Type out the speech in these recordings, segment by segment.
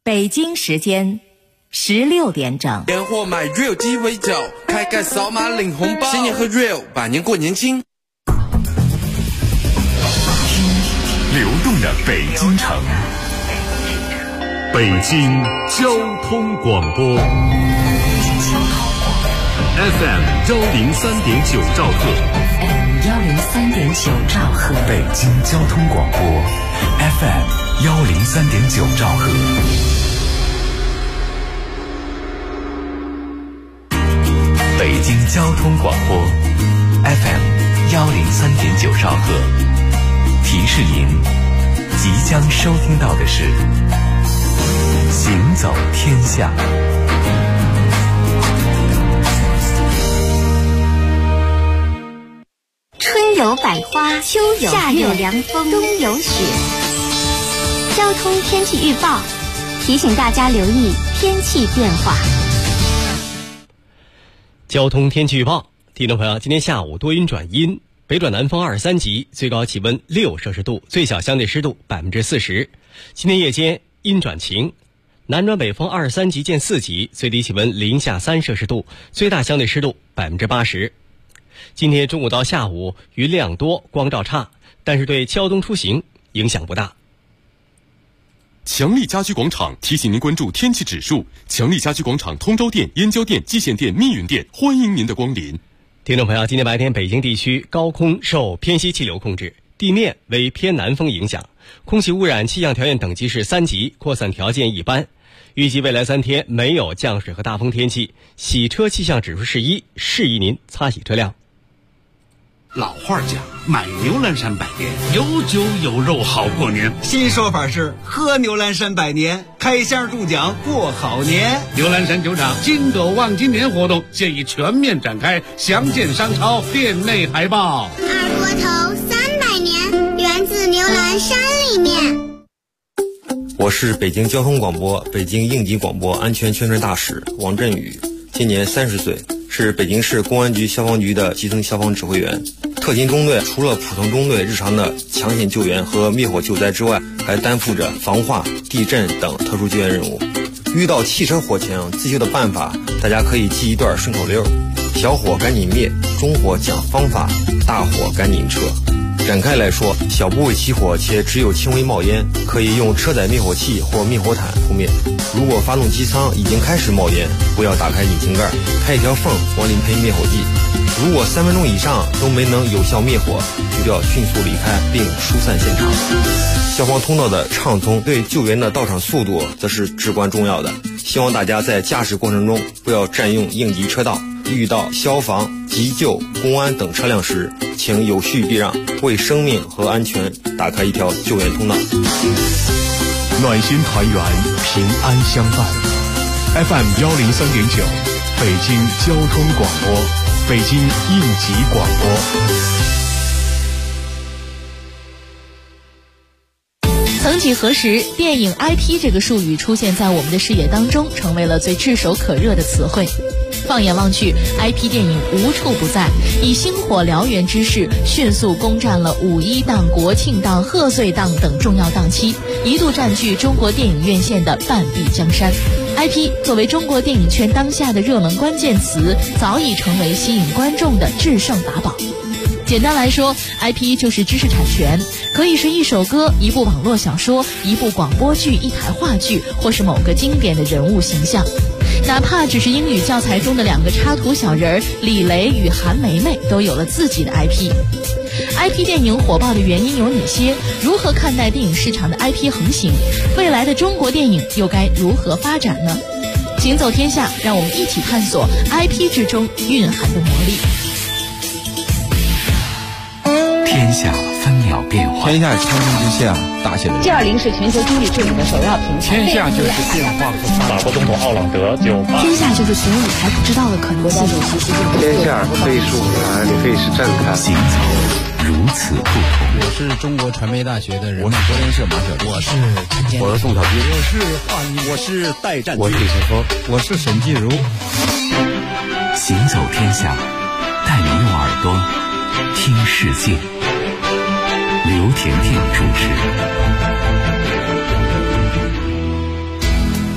北京时间16点整。 年货买 Real 鸡尾酒，开盖扫码领红包，新年喝 Real， 百年过年轻。 流动的北京城，北京交通广播 FM 103.9兆赫， 103.9兆赫， 北京交通广播 FM 103.9兆赫。北京交通广播 FM 103.9兆赫，提示您即将收听到的是行走天下。 春有百花，秋有夏有凉风，冬有雪。交通天气预报提醒大家留意天气变化。 交通天气预报，听众朋友，今天下午多云转阴，北转南风23级，最高气温6摄氏度，最小相对湿度40%。今天夜间阴转晴，南转北风23级见4级，最低气温零下3摄氏度，最大相对湿度80%。今天中午到下午云量多，光照差，但是对交通出行影响不大。 强力家居广场提醒您关注天气指数。强力家居广场通州店、燕郊店、蓟县店、密云店，欢迎您的光临。 听众朋友，今天白天北京地区高空受偏西气流控制，地面为偏南风影响，空气污染气象条件等级是3级，扩散条件一般。预计未来3天没有降水和大风天气，洗车气象指数是1，适宜您擦洗车辆。 老话讲，买牛栏山百年，有酒有肉好过年。 新说法是喝牛栏山百年，开箱中奖过好年。 牛栏山酒厂金狗望金年活动现已全面展开，详见商超店内海报。 二锅头300年，源自牛栏山里面。 我是北京交通广播北京应急广播安全宣传大使王振宇，今年30岁，是北京市公安局消防局的基层消防指挥员。特勤中队除了普通中队日常的抢险救援和灭火救灾之外，还担负着防化、地震等特殊救援任务。遇到汽车火情，自救的办法大家可以记一段顺口溜：小火赶紧灭，中火讲方法，大火赶紧撤。展开来说，小部位起火且只有轻微冒烟，可以用车载灭火器或灭火毯扑灭。如果发动机舱已经开始冒烟，不要打开引擎盖，开一条缝往里喷灭火剂。如果3分钟以上都没能有效灭火，就要迅速离开并疏散现场。消防通道的畅通对救援的到场速度则是至关重要的。希望大家在驾驶过程中不要占用应急车道，遇到消防、急救、公安等车辆时，请有序避让，为生命和安全打开一条救援通道。 暖心团圆，平安相伴。FM 103.9，北京交通广播，北京应急广播。 曾几何时，电影 IP 这个术语出现在我们的视野当中，成为了最炙手可热的词汇。放眼望去， IP 电影无处不在，以星火燎原之势迅速攻占了5·1档、国庆档、贺岁档等重要档期，一度占据中国电影院线的半壁江山。IP 作为中国电影圈当下的热门关键词，早已成为吸引观众的制胜法宝。简单来说， IP 就是知识产权，可以是一首歌、一部网络小说、一部广播剧、一台话剧，或是某个经典的人物形象。哪怕只是英语教材中的2个插图小人李雷与韩梅梅，都有了自己的 IP。IP 电影火爆的原因有哪些？如何看待电影市场的 IP 横行？未来的中国电影又该如何发展呢？行走天下，让我们一起探索 IP 之中蕴含的魔力。 天下分秒变化， 天下是苍穹之下大写的。 G20是全球经济治理的首要平台。 天下就是变化和发展。 法国总统奥朗德就天下就是所有你还不知道的可能性。 天下可以是舞台，也可以是站台。 行走如此不同。 我是中国传媒大学的人， 我是国联社马晓丽， 我是陈建， 我是宋小军， 我是华一， 我是戴占， 我是李世峰， 我是沈继如。 行走天下，带你用耳朵听世界。刘甜甜主持。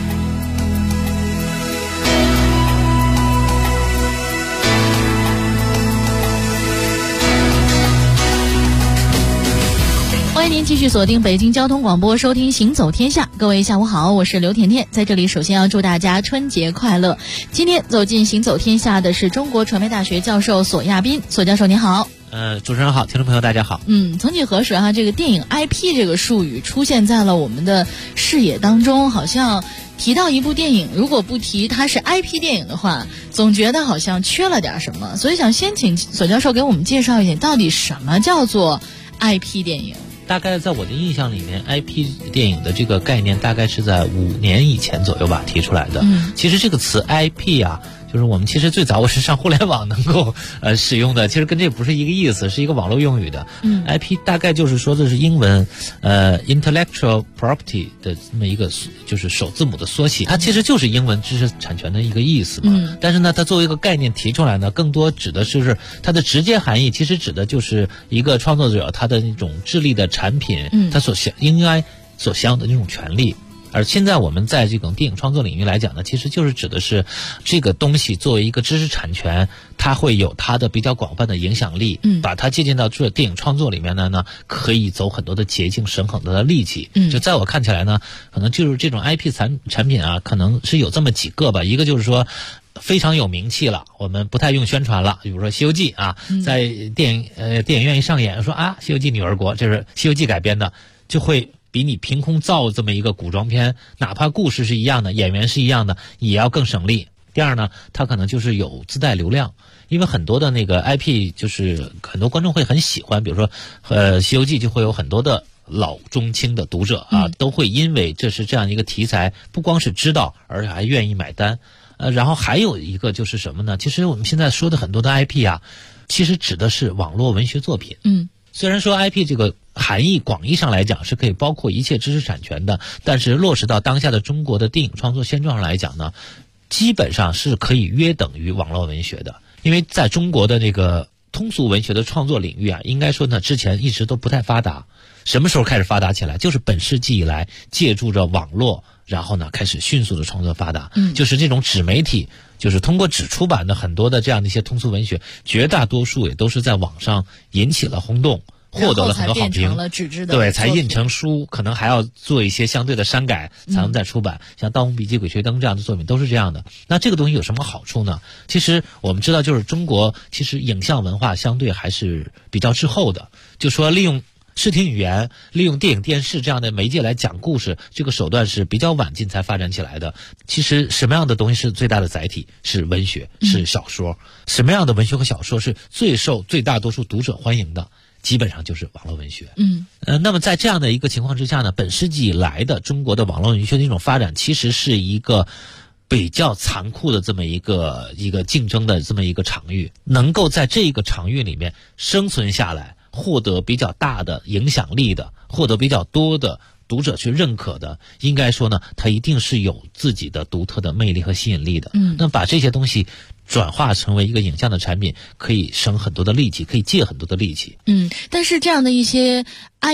欢迎您继续锁定北京交通广播，收听《行走天下》。各位下午好，我是刘甜甜，在这里首先要祝大家春节快乐。今天走进《行走天下》的是中国传媒大学教授索亚斌，索教授您好。 主持人好，听众朋友大家好。 曾几何时这个电影 IP 这个术语出现在了我们的视野当中，好像提到一部电影，如果不提它是 IP 电影的话，总觉得好像缺了点什么。所以想先请索教授给我们介绍一下，到底什么叫做 IP 电影？ 大概在我的印象里面 IP 电影的这个概念大概是在5年以前左右吧提出来的。其实这个词 IP 就是我们其实最早我是上互联网能够使用的，其实跟这不是一个意思，是一个网络用语的。IP 大概就是说的是英文intellectual property 的这么一个就是首字母的缩写，它其实就是英文知识产权的一个意思嘛。但是呢，它作为一个概念提出来呢，更多指的就是它的直接含义，其实指的就是一个创作者他的那种智力的产品，他应该所享有的那种权利。而现在我们在这种电影创作领域来讲呢，其实就是指的是这个东西作为一个知识产权，它会有它的比较广泛的影响力，把它借鉴到这电影创作里面呢，可以走很多的捷径，省很多的力气。就在我看起来呢，可能就是这种 IP 产品可能是有这么几个吧。一个就是说非常有名气了，我们不太用宣传了，比如说《西游记》在电影院一上演，说《西游记女儿国》，这是《西游记》改编的，就会比你凭空造这么一个古装片，哪怕故事是一样的，演员是一样的，也要更省力。第二呢，它可能就是有自带流量，因为很多的那个 IP 就是很多观众会很喜欢，比如说西游记就会有很多的老中青的读者都会因为这是这样一个题材，不光是知道，而且还愿意买单。然后还有一个就是什么呢？其实我们现在说的很多的 IP 其实指的是网络文学作品。虽然说 IP 这个含义广义上来讲是可以包括一切知识产权的，但是落实到当下的中国的电影创作现状上来讲呢，基本上是可以约等于网络文学的。因为在中国的那个通俗文学的创作领域应该说呢，之前一直都不太发达。什么时候开始发达起来？就是本世纪以来，借助着网络，然后呢开始迅速的创作发达。就是这种纸媒体，就是通过纸出版的很多的这样的一些通俗文学，绝大多数也都是在网上引起了轰动，获得了很多好评，对，才印成书，可能还要做一些相对的删改才能再出版。像《盗墓笔记》《鬼吹灯》这样的作品都是这样的。那这个东西有什么好处呢？其实我们知道，就是中国其实影像文化相对还是比较滞后的，就说利用视听语言，利用电影电视这样的媒介来讲故事，这个手段是比较晚近才发展起来的。其实什么样的东西是最大的载体？是文学，是小说。什么样的文学和小说是最受最大多数读者欢迎的？基本上就是网络文学。那么在这样的一个情况之下呢，本世纪以来的中国的网络文学的一种发展，其实是一个比较残酷的这么一个竞争的这么一个场域，能够在这个场域里面生存下来，获得比较大的影响力的，获得比较多的读者去认可的，应该说呢，它一定是有自己的独特的魅力和吸引力的。那把这些东西转化成为一个影像的产品，可以省很多的力气，可以借很多的力气。 但是这样的一些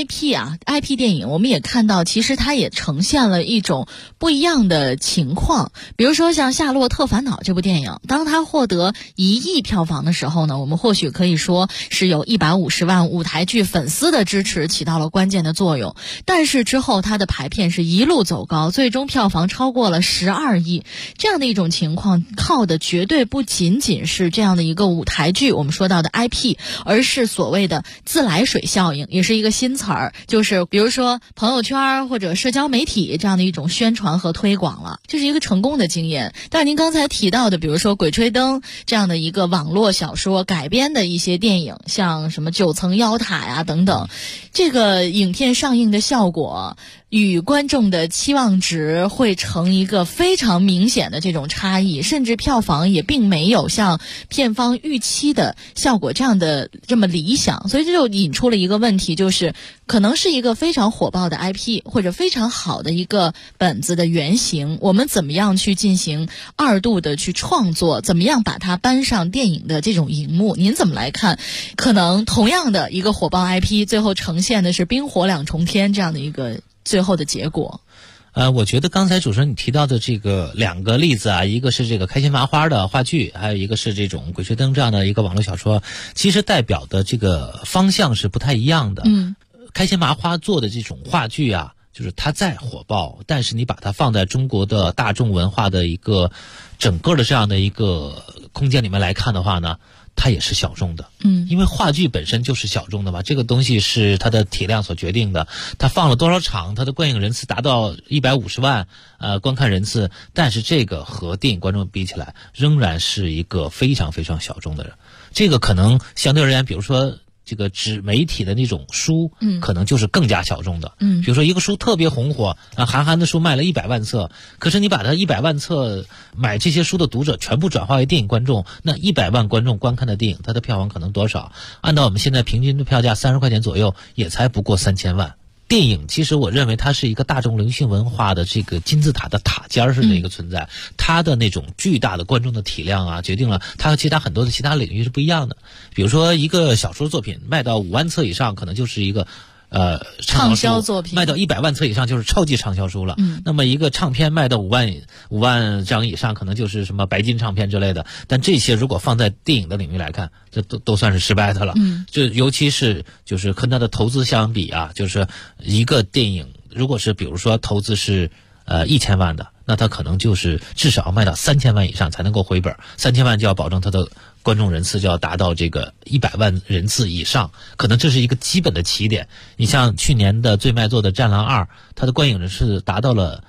IP 电影，我们也看到，其实它也呈现了一种不一样的情况。比如说像《夏洛特烦恼》这部电影，当它获得1亿票房的时候呢，我们或许可以说是有150万舞台剧粉丝的支持起到了关键的作用。但是之后它的排片是一路走高，最终票房超过了12亿。这样的一种情况，靠的绝对不仅仅是这样的一个舞台剧，我们说到的 IP， 而是所谓的自来水效应，也是一个新词儿，就是比如说朋友圈或者社交媒体这样的一种宣传和推广了，这是一个成功的经验。但是您刚才提到的，比如说《鬼吹灯》这样的一个网络小说改编的一些电影，像什么9层妖塔等等，这个影片上映的效果与观众的期望值会成一个非常明显的这种差异，甚至票房也并没有像片方预期的效果这么理想。所以这就引出了一个问题，就是可能是一个非常火爆的 IP 或者非常好的一个本子的原型，我们怎么样去进行2度的去创作，怎么样把它搬上电影的这种荧幕，您怎么来看？可能同样的一个火爆 IP， 最后呈现的是冰火两重天这样的一个最后的结果。 我觉得刚才主持人你提到的这个2个例子一个是这个开心麻花的话剧，还有一个是这种鬼吹灯这样的一个网络小说，其实代表的这个方向是不太一样的。 开心麻花做的这种话剧啊，就是它再火爆，但是你把它放在中国的大众文化的一个整个的这样的一个空间里面来看的话呢，它也是小众的。因为话剧本身就是小众的嘛，这个东西是它的体量所决定的。它放了多少场，它的观影人次达到150万观看人次，但是这个和电影观众比起来，仍然是一个非常非常小众的人。这个可能相对而言，比如说这个纸媒体的那种书，可能就是更加小众的。比如说一个书特别红火啊，韩寒的书卖了100万册，可是你把它100万册买这些书的读者全部转化为电影观众，那100万观众观看的电影，它的票房可能多少？按照我们现在平均的票价30块钱左右，也才不过3000万。电影其实我认为它是一个大众流行文化的这个金字塔的塔尖式的一个存在，它的那种巨大的观众的体量啊，决定了它和其他很多的其他领域是不一样的。比如说一个小说作品卖到5万册以上，可能就是一个畅销作品， 卖到100万册以上就是超级畅销书了。那么一个唱片卖到5万张以上，可能就是什么白金唱片之类的。但这些如果放在电影的领域来看，这都算是失败的了。就尤其是就是跟它的投资相比啊，就是一个电影如果是比如说投资是1000万的，那它可能就是至少要卖到3000万以上才能够回本，3000万就要保证它的观众人次就要达到这个100万人次以上，可能这是一个基本的起点。你像去年的最卖座的《战狼2》，它的观影人次达到了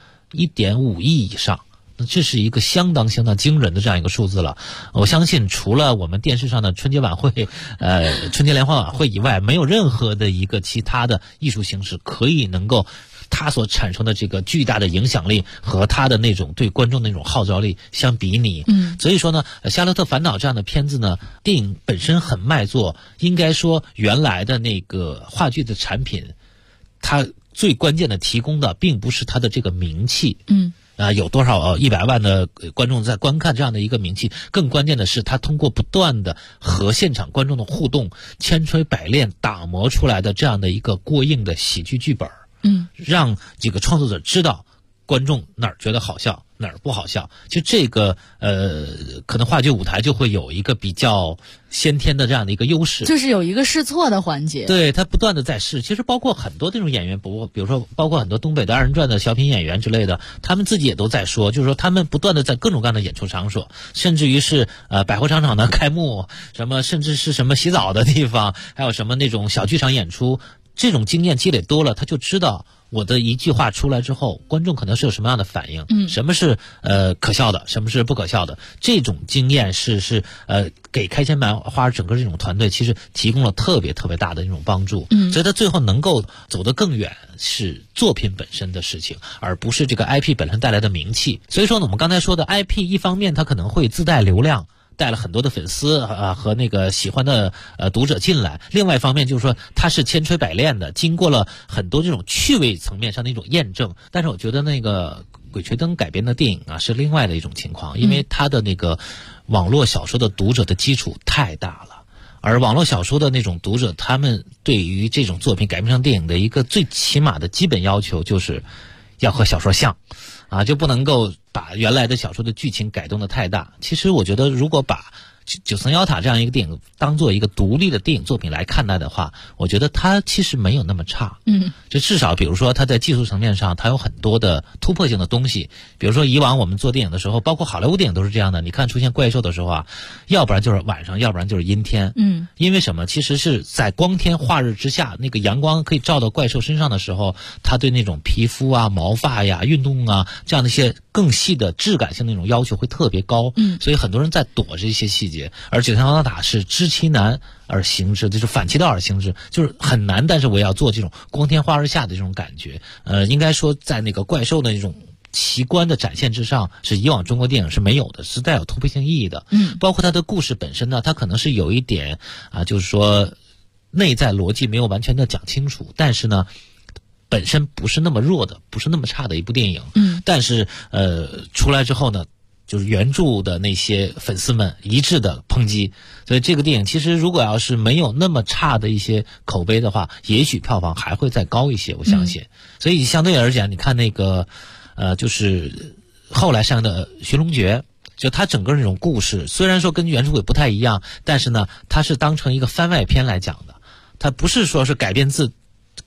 1.5亿以上，那这是一个相当惊人的这样一个数字了。我相信除了我们电视上的春节晚会、春节联欢晚会以外，没有任何的一个其他的艺术形式可以能够它所产生的这个巨大的影响力和它的那种对观众的那种号召力相比拟。所以说呢，夏洛特烦恼这样的片子呢，电影本身很卖座，应该说原来的那个话剧的产品，它最关键的提供的并不是它的这个名气。有多少100万的观众在观看这样的一个名气，更关键的是它通过不断的和现场观众的互动，千锤百炼打磨出来的这样的一个过硬的喜剧剧本。让这个创作者知道观众哪儿觉得好笑，哪儿不好笑。就这个可能话剧舞台就会有一个比较先天的这样的一个优势， 就是有一个试错的环节。 对，他不断的在试。其实包括很多这种演员，比如说包括很多东北的二人转的小品演员之类的，他们自己也都在说，就是说他们不断的在各种各样的演出场所，甚至于是百货商场的开幕，什么甚至是什么洗澡的地方，还有什么那种小剧场演出，这种经验积累多了，他就知道我的一句话出来之后，观众可能是有什么样的反应，什么是可笑的，什么是不可笑的。这种经验是给开心麻花整个这种团队其实提供了特别特别大的那种帮助。所以他最后能够走得更远，是作品本身的事情，而不是这个 IP 本身带来的名气。所以说呢，我们刚才说的 IP 一方面它可能会自带流量，带了很多的粉丝和那个喜欢的读者进来。另外一方面就是说它是千锤百炼的，经过了很多这种趣味层面上的一种验证。但是我觉得那个鬼吹灯改编的电影啊是另外的一种情况，因为它的那个网络小说的读者的基础太大了，而网络小说的那种读者，他们对于这种作品改编成电影的一个最起码的基本要求就是要和小说像就不能够把原来的小说的剧情改动的太大。其实我觉得如果把九层妖塔这样一个电影当做一个独立的电影作品来看待的话，我觉得它其实没有那么差。就至少比如说它在技术层面上它有很多的突破性的东西。比如说以往我们做电影的时候，包括好莱坞电影都是这样的，你看出现怪兽的时候要不然就是晚上，要不然就是阴天。因为什么？其实是在光天化日之下，那个阳光可以照到怪兽身上的时候，它对那种皮肤毛发运动这样的一些更细的质感性的那种要求会特别高。所以很多人在躲这些细节。而九层妖塔是知其难而行之，就是反其道而行之，就是很难，但是我也要做这种光天化日下的这种感觉。应该说在那个怪兽的那种奇观的展现之上，是以往中国电影是没有的，是带有突破性意义的。包括它的故事本身呢，它可能是有一点就是说内在逻辑没有完全的讲清楚，但是呢本身不是那么弱的，不是那么差的一部电影。但是出来之后呢，就是原著的那些粉丝们一致的抨击。所以这个电影其实如果要是没有那么差的一些口碑的话，也许票房还会再高一些，我相信。所以相对而言，你看那个就是后来上的《寻龙诀》，就它整个那种故事虽然说跟原著也不太一样，但是呢它是当成一个番外篇来讲的，它不是说是改编自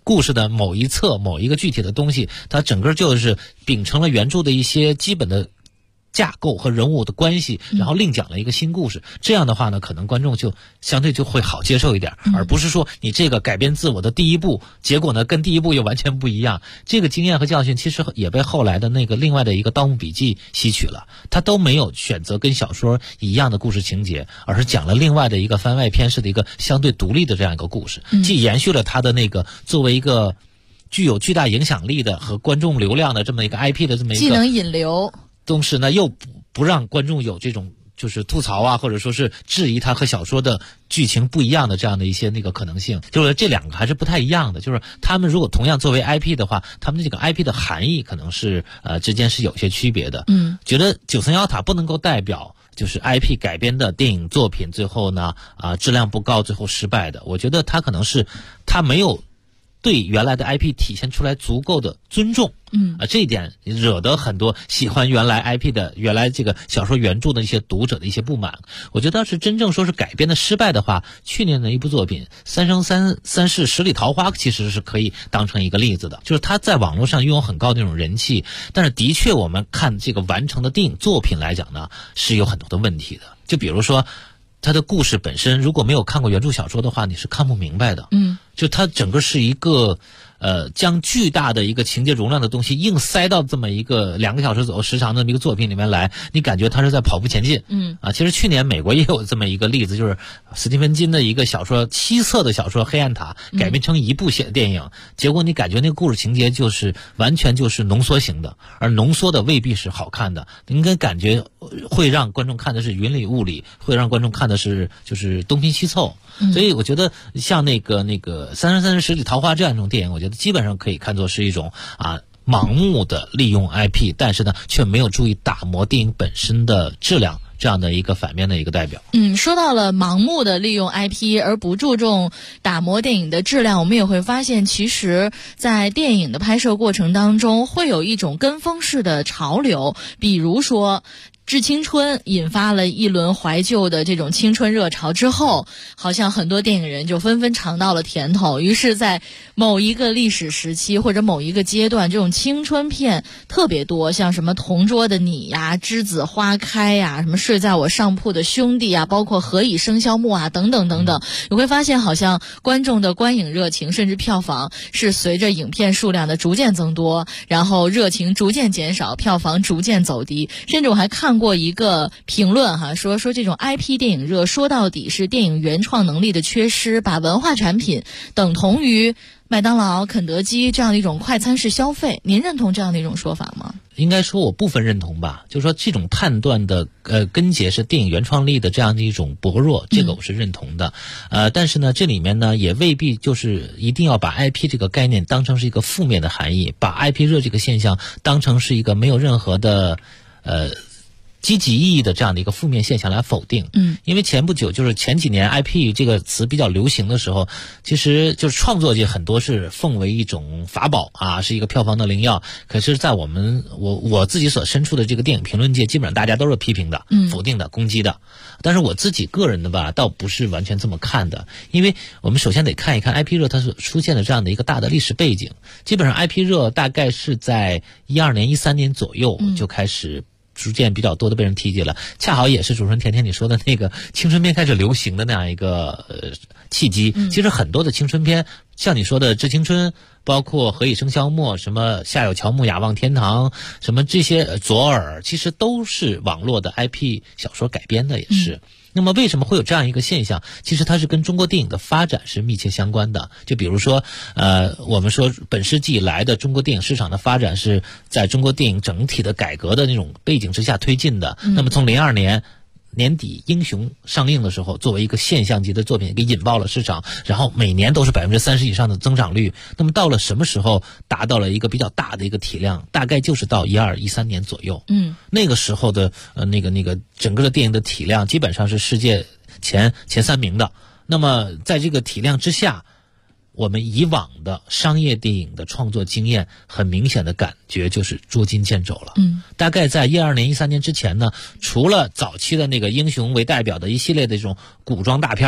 故事的某一侧某一个具体的东西，它整个就是秉承了原著的一些基本的架构和人物的关系，然后另讲了一个新故事。这样的话呢，可能观众就相对就会好接受一点，而不是说你这个改编自我的第一部，结果呢跟第一部又完全不一样。这个经验和教训其实也被后来的那个另外的一个《盗墓笔记》吸取了，他都没有选择跟小说一样的故事情节，而是讲了另外的一个番外篇式的一个相对独立的这样一个故事，既延续了他的那个作为一个具有巨大影响力的和观众流量的这么一个 IP 的这么一个， 既能引流， 同时呢又不让观众有这种就是吐槽啊，或者说是质疑它和小说的剧情不一样的这样的一些那个可能性。就是这两个还是不太一样的，就是他们如果同样作为 IP 的话，他们的这个 IP 的含义可能是之间是有些区别的。觉得九层妖塔不能够代表就是 IP 改编的电影作品最后呢质量不高最后失败的。我觉得它可能是它没有对原来的 IP 体现出来足够的尊重，这一点惹得很多喜欢原来 IP 的原来这个小说原著的一些读者的一些不满。我觉得要是真正说是改编的失败的话，去年的一部作品《三生三世十里桃花》其实是可以当成一个例子的，就是它在网络上拥有很高的那种人气，但是的确我们看这个完成的电影作品来讲呢，是有很多的问题的。就比如说它的故事本身，如果没有看过原著小说的话，你是看不明白的。就它整个是一个将巨大的一个情节容量的东西硬塞到这么一个2个小时左右时长的一个作品里面来，你感觉它是在跑步前进。其实去年美国也有这么一个例子，就是史蒂芬金的一个小说7册的小说《黑暗塔》改编成一部电影，结果你感觉那个故事情节就是完全就是浓缩型的，而浓缩的未必是好看的，应该感觉会让观众看的是云里雾里，会让观众看的是就是东拼西凑。所以我觉得像那个《三生三世十里桃花》这样一种电影，我觉得基本上可以看作是一种盲目的利用 IP， 但是呢却没有注意打磨电影本身的质量，这样的一个反面的一个代表。 说到了盲目的利用 IP 而不注重打磨电影的质量，我们也会发现其实在电影的拍摄过程当中会有一种跟风式的潮流，比如说致青春引发了一轮怀旧的这种青春热潮之后，好像很多电影人就纷纷尝到了甜头，于是在某一个历史时期或者某一个阶段，这种青春片特别多，像什么同桌的你呀、栀子花开呀、什么睡在我上铺的兄弟啊，包括何以笙箫默啊等等等等，你会发现好像观众的观影热情甚至票房是随着影片数量的逐渐增多，然后热情逐渐减少，票房逐渐走低。甚至我还看过一个评论说这种 IP 电影热说到底是电影原创能力的缺失，把文化产品等同于麦当劳、肯德基这样的一种快餐式消费。您认同这样的一种说法吗？ 应该说我部分认同吧，就是说这种判断的根结是电影原创力的这样的一种薄弱，这个我是认同的。但是呢这里面呢也未必就是一定要把 IP 这个概念当成是一个负面的含义，把 IP 热这个现象当成是一个没有任何的积极意义的这样的一个负面现象来否定。因为前不久就是前几年 IP 这个词比较流行的时候，其实就是创作界很多是奉为一种法宝是一个票房的灵药。可是在我自己所身处的这个电影评论界，基本上大家都是批评的、否定的、攻击的。但是我自己个人的吧，倒不是完全这么看的，因为我们首先得看一看 IP 热它所出现的这样的一个大的历史背景。基本上 IP 热大概是在12年、13年左右就开始逐渐比较多的被人提及了，恰好也是主持人甜甜你说的那个青春片开始流行的那样一个契机。其实很多的青春片，像你说的致青春，包括何以笙箫默，什么夏有乔木雅望天堂，什么这些左耳，其实都是网络的 IP 小说改编的，也是。那么为什么会有这样一个现象？其实它是跟中国电影的发展是密切相关的。就比如说我们说本世纪以来的中国电影市场的发展是在中国电影整体的改革的那种背景之下推进的。那么从02年年底英雄上映的时候，作为一个现象级的作品给引爆了市场，然后每年都是30%以上的增长率。那么到了什么时候达到了一个比较大的一个体量？大概就是到12、13年左右。那个时候的那个整个的电影的体量基本上是世界前3名的。那么在这个体量之下，我们以往的商业电影的创作经验很明显的感觉就是捉襟见肘了。大概在12年、13年之前呢，除了早期的那个英雄为代表的一系列的这种古装大片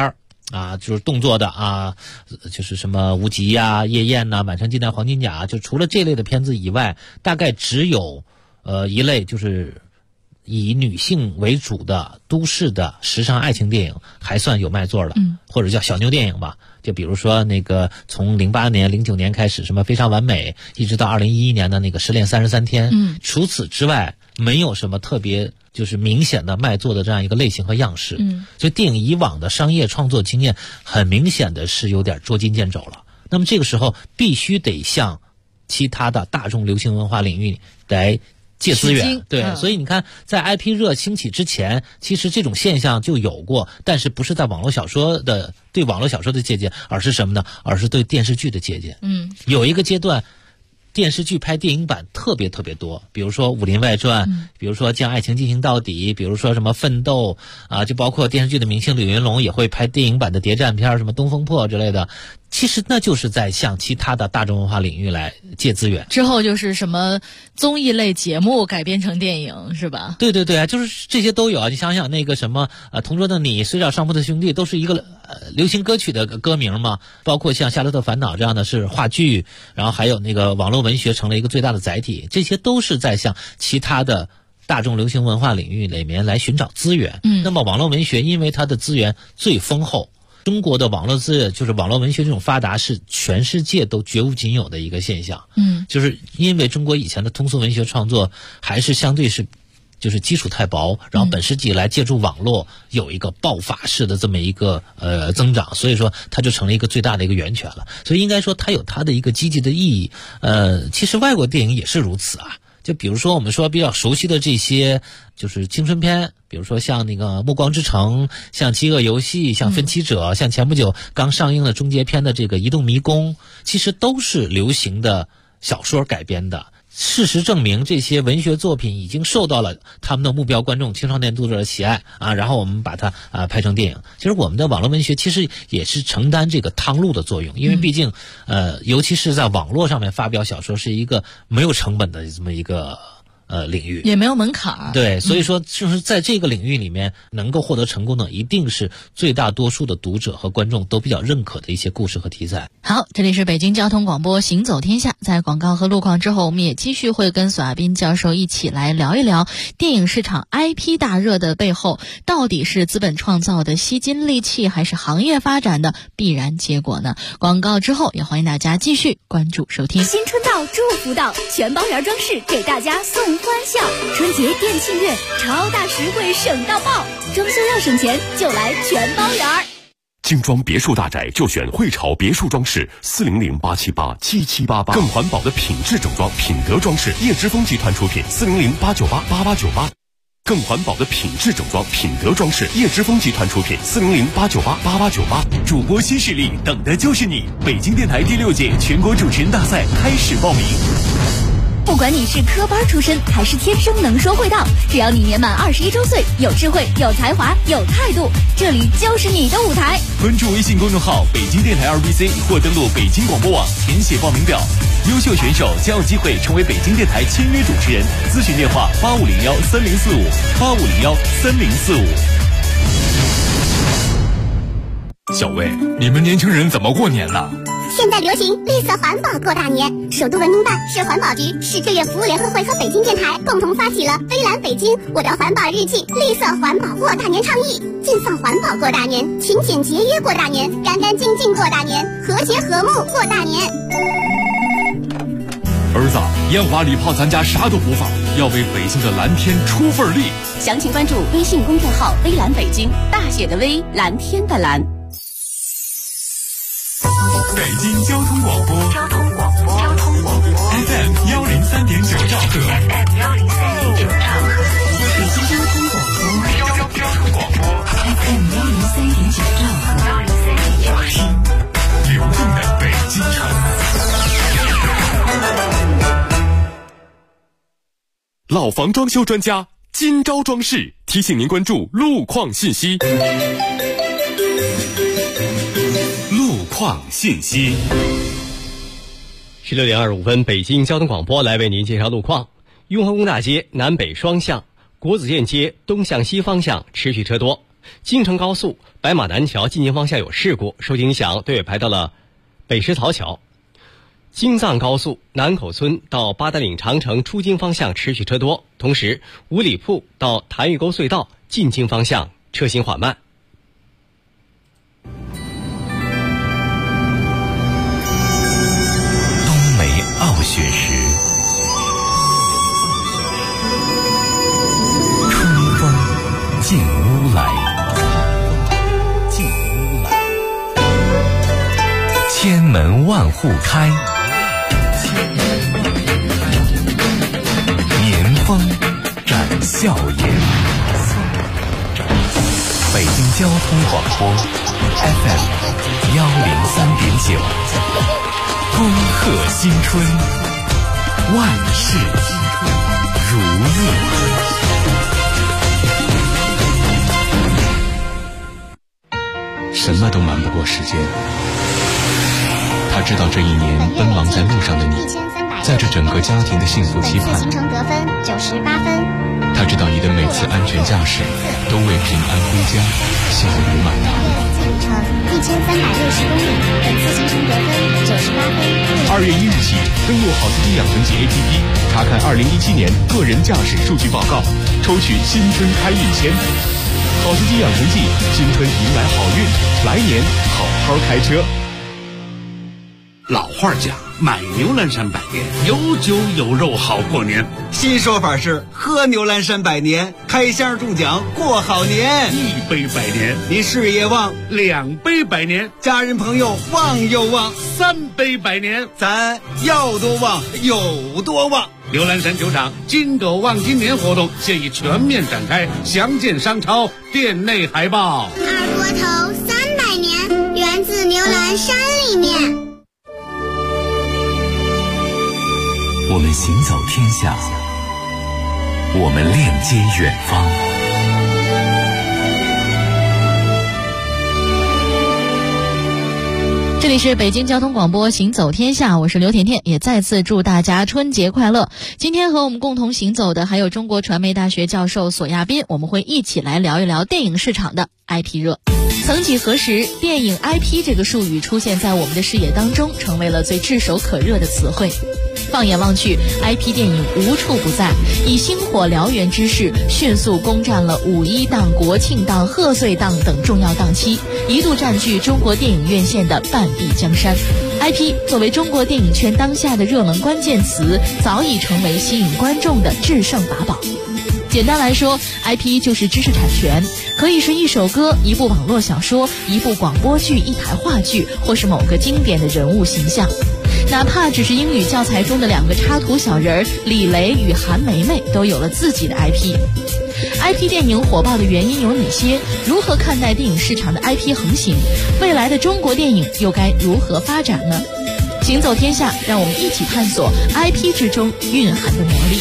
就是动作的就是什么无极呀、夜宴呐、满城尽带黄金甲，就除了这类的片子以外，大概只有一类就是以女性为主的都市的时尚爱情电影还算有卖座的，或者叫小妞电影吧。就比如说那个从08年、09年开始，什么非常完美，一直到2011年的那个失恋33天。除此之外，没有什么特别就是明显的卖座的这样一个类型和样式。所以电影以往的商业创作经验很明显的是有点捉襟见肘了。那么这个时候必须得向其他的大众流行文化领域来借资源，对，所以你看，在 IP 热兴起之前，其实这种现象就有过，但是不是在网络小说的对网络小说的借鉴，而是什么呢？而是对电视剧的借鉴。有一个阶段，电视剧拍电影版特别特别多，比如说《武林外传》，比如说《将爱情进行到底》，比如说什么《奋斗》就包括电视剧的明星李云龙也会拍电影版的谍战片，什么《东风破》之类的。其实那就是在向其他的大众文化领域来借资源。 之后就是什么综艺类节目改编成电影，是吧？ 对对对，就是这些都有啊。你想想那个什么同桌的你、水饺上铺的兄弟，都是一个流行歌曲的歌名嘛。包括像《夏洛特烦恼》这样的是话剧，然后还有那个网络文学成了一个最大的载体，这些都是在向其他的大众流行文化领域里面来寻找资源。那么网络文学因为它的资源最丰厚，中国的网络就是网络文学这种发达是全世界都绝无仅有的一个现象。就是因为中国以前的通俗文学创作还是相对是就是基础太薄，然后本世纪以来借助网络有一个爆发式的这么一个增长，所以说它就成了一个最大的一个源泉了。所以应该说它有它的一个积极的意义。其实外国电影也是如此啊。就比如说我们说比较熟悉的这些就是青春片，比如说像那个《暮光之城》，像《饥饿游戏》，像《分歧者》，像前不久刚上映的终结篇的这个《移动迷宫》，其实都是流行的小说改编的。事实证明，这些文学作品已经受到了他们的目标观众青少年读者的喜爱然后我们把它拍成电影。其实我们的网络文学其实也是承担这个趟路的作用，因为毕竟尤其是在网络上面发表小说是一个没有成本的这么一个领域， 也没有门槛。 对，所以说就是在这个领域里面能够获得成功的，一定是最大多数的读者和观众都比较认可的一些故事和题材。 好，这里是北京交通广播行走天下，在广告和路况之后，我们也继续会跟索亚斌教授一起来聊一聊电影市场 IP 大热的背后，到底是资本创造的吸金利器，还是行业发展的必然结果呢？广告之后也欢迎大家继续关注收听。 新春到，祝福到，全包圆装饰给大家送欢笑，春节电器月超大实惠省到爆，装修要省钱就来全包圆。 精装别墅大宅就选汇潮别墅装饰，400-878-7788，更环保的品质整装，品德装饰，叶之峰集团出品，400-898-8898，更环保的品质整装，品德装饰，叶之峰集团出品，400-898-8898。 主播新势力，等的就是你！北京电台第6届全国主持人大赛开始报名。 不管你是科班出身还是天生能说会道，只要你年满21周岁，有智慧、有才华、有态度，这里就是你的舞台。 关注微信公众号北京电台 RBC 或登录北京广播网填写报名表，优秀选手将有机会成为北京电台签约主持人。咨询电话8501-3045，8501-3045。 小魏，你们年轻人怎么过年呢？ 现在流行绿色环保过大年，首都文明办、市环保局、市志愿服务联合会和北京电台共同发起了“微蓝北京，我的环保日记”绿色环保过大年倡议，尽放环保过大年，勤俭节约过大年，干干净净过大年，和谐和睦过大年。 儿子，烟花礼炮咱家啥都不放，要为北京的蓝天出份力。 详情关注微信公众号“微蓝北京”，大写的微，蓝天的蓝。 北京交通广播，FM 103.9兆赫，北京交通广播，FM 103.9兆赫，流动的北京城。老房装修专家今朝装饰提醒您关注路况信息。信息 16点25分，北京交通广播来为您介绍路况。雍和宫大街南北双向，国子监街东向西方向持续车多。 京承高速白马南桥进京方向有事故，受影响队尾排到了北石槽桥。京藏高速南口村到八达岭长城出京方向持续车多，同时五里铺到潭峪沟隧道进京方向车行缓慢。 冬梅傲雪时，春风进屋来，千门万户开，年风展笑颜。北京交通广播 FM 103.9，恭贺新春，万事如意。 什么都瞒不过时间。他知道这一年奔忙在路上的你，在这整个家庭的幸福期盼。 行程得分98分。 他知道你的每次安全驾驶都为平安归家笑语满堂。 路程1360公里，本次行程得分98分。 2月1日起，登录好司机养成记 APP， 查看2017年个人驾驶数据报告，抽取新春开运签。好司机养成记，新春迎来好运，来年好好开车。 老话讲，买牛栏山百年，有酒有肉好过年。 新说法是喝牛栏山百年，开箱中奖过好年。 1杯百年， 你事业旺 ；2杯百年， 家人朋友旺又旺 ；3杯百年， 咱要多旺有多旺。 牛栏山酒厂金狗旺今年活动现已全面展开，详见商超店内海报。 二锅头300年，源自牛栏山里面。 我们行走天下，我们链接远方。 这里是北京交通广播行走天下，我是刘甜甜，也再次祝大家春节快乐。今天和我们共同行走的还有中国传媒大学教授索亚斌，我们会一起来聊一聊电影市场的 IP 热。曾几何时，电影 IP 这个术语出现在我们的视野当中，成为了最炙手可热的词汇。放眼望去， IP 电影无处不在，以星火燎原之势迅速攻占了五一档、国庆档、贺岁档等重要档期，一度占据中国电影院线的半壁江山。IP 作为中国电影圈当下的热门关键词，早已成为吸引观众的制胜法宝。简单来说， IP 就是知识产权，可以是一首歌、一部网络小说、一部广播剧、一台话剧，或是某个经典的人物形象。哪怕只是英语教材中的2个插图小人李雷与韩梅梅，都有了自己的 IP。IP 电影火爆的原因有哪些？如何看待电影市场的 IP 横行？未来的中国电影又该如何发展呢？行走天下，让我们一起探索 IP 之中蕴含的魔力。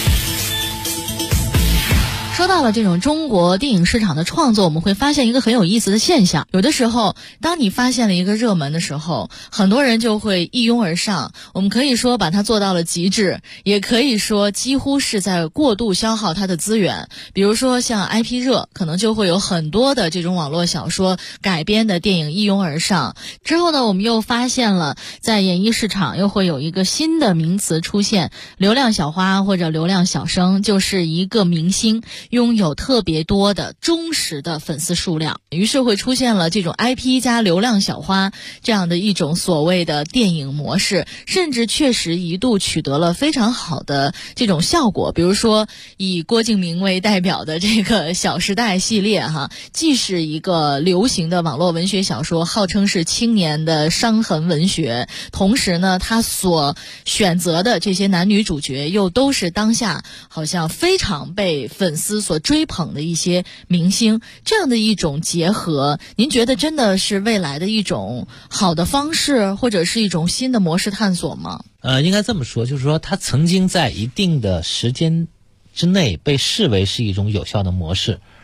说到了这种中国电影市场的创作，我们会发现一个很有意思的现象。有的时候，当你发现了一个热门的时候，很多人就会一拥而上。我们可以说把它做到了极致，也可以说几乎是在过度消耗它的资源。比如说像 IP 热，可能就会有很多的这种网络小说改编的电影一拥而上。之后呢，我们又发现了在演艺市场又会有一个新的名词出现，流量小花或者流量小生，就是一个明星拥有特别多的忠实的粉丝数量，于是会出现了这种 IP 加流量小花这样的一种所谓的电影模式，甚至确实一度取得了非常好的这种效果。比如说以郭敬明为代表的这个《小时代》系列既是一个流行的网络文学小说，号称是青年的伤痕文学，同时呢，他所选择的这些男女主角又都是当下好像非常被粉丝所追捧的一些明星，这样的一种结合，您觉得真的是未来的一种好的方式，或者是一种新的模式探索吗？ 应该这么说，就是说它曾经在一定的时间之内被视为是一种有效的模式，